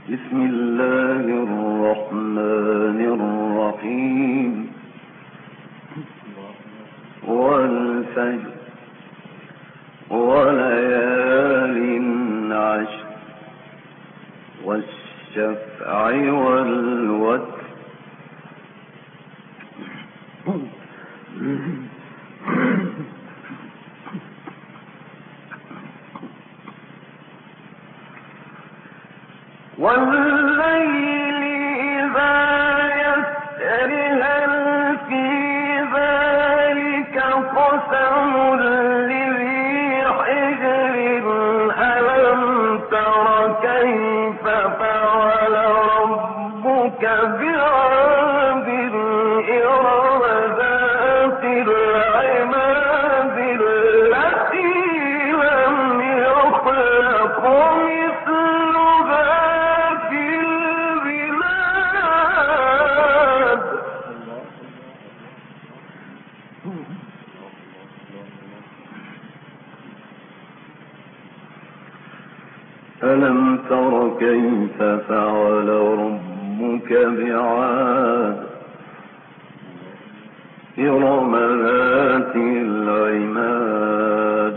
بسم الله الرحمن الرحيم. والفجر وليال عشر والشفع والوتر والليل إذا يسر هل في ذلك قسم لذي حجر ألم تر كيف فعل ربك بعاد إرم ذات العماد التي لم يخلق ألم تر كيف فعل ربك بعاد إرم ذات العماد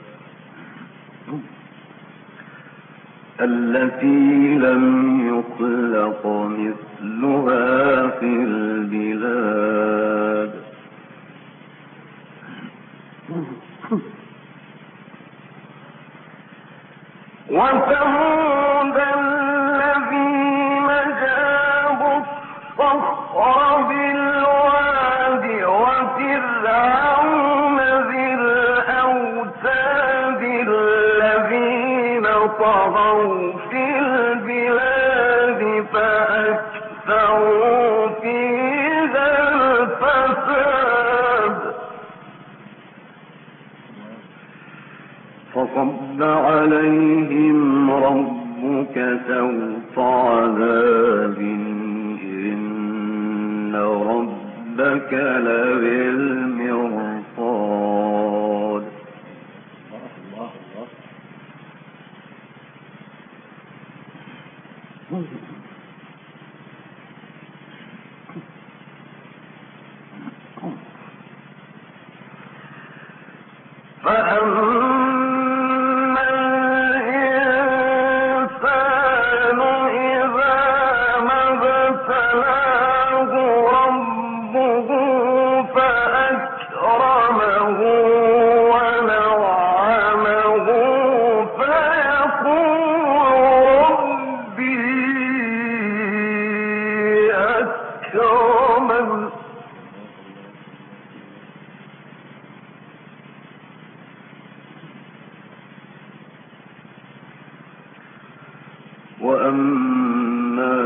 التي لم يخلق مثلها في البلاد وثمود الذين جابوا الصخر بالواد وفرعون ذي الأوتاد الذين طغوا في البلاد فأكثروا فيها الفساد فصب عليهم ربك سوط عذاب إن ربك لبالمرصاد وأما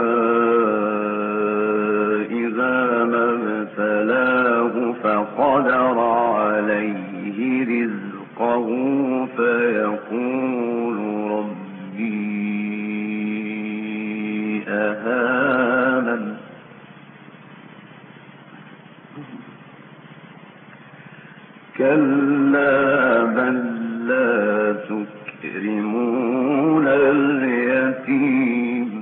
إذا ما ابتلاه فقدر عليه رزقه فيقول ربي أهانن كلا بل لا تكرمون اليتيم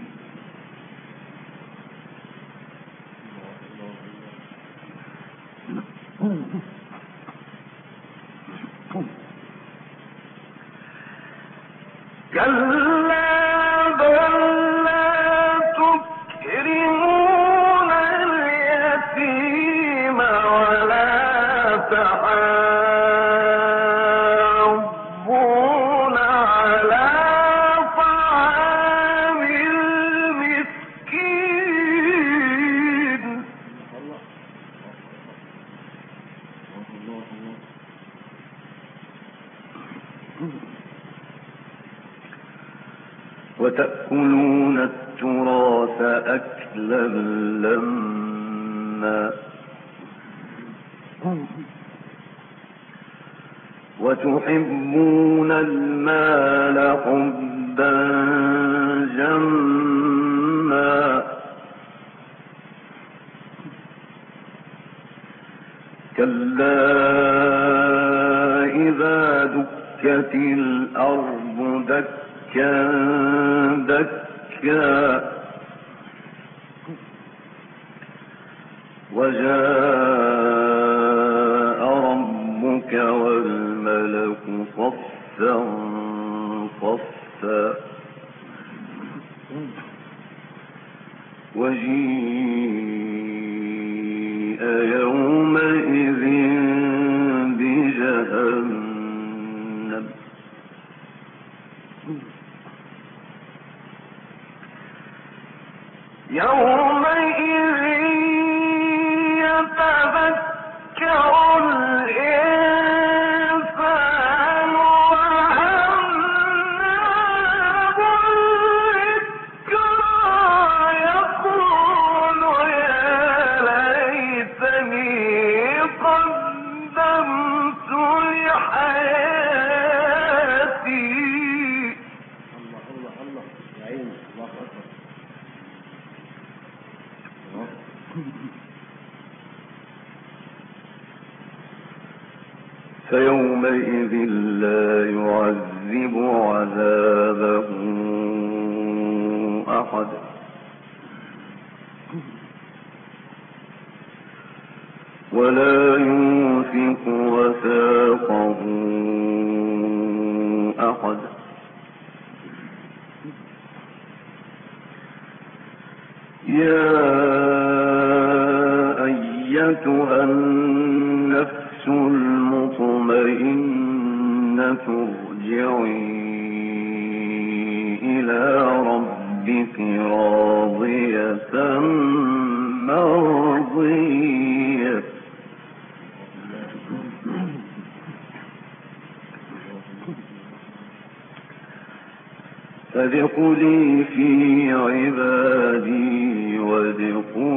كلا بل لا تكرمون اليتيم ولا تحاضون على طعام المسكين وتأكلون التراث أكلا لما وتحبون المال حبا جما كلا إذا دكت الأرض دكا دكا دكا وجاء ربك والملك صفا صفا وجيء يومئذ بجهنم يومئذ يتذكر الإنسان وأنى الذكرى يقول يا ليتني قدمت لحياتي. الله الله يا عيني، الله أكبر. فيومئذ لا يعذب عذابه أحد ولا يوثق وثاقه أحد. يا أيتها النفس المطمئنة ارجعي إلى ربك راضية مرضية فادخلي في عبادي وادخلي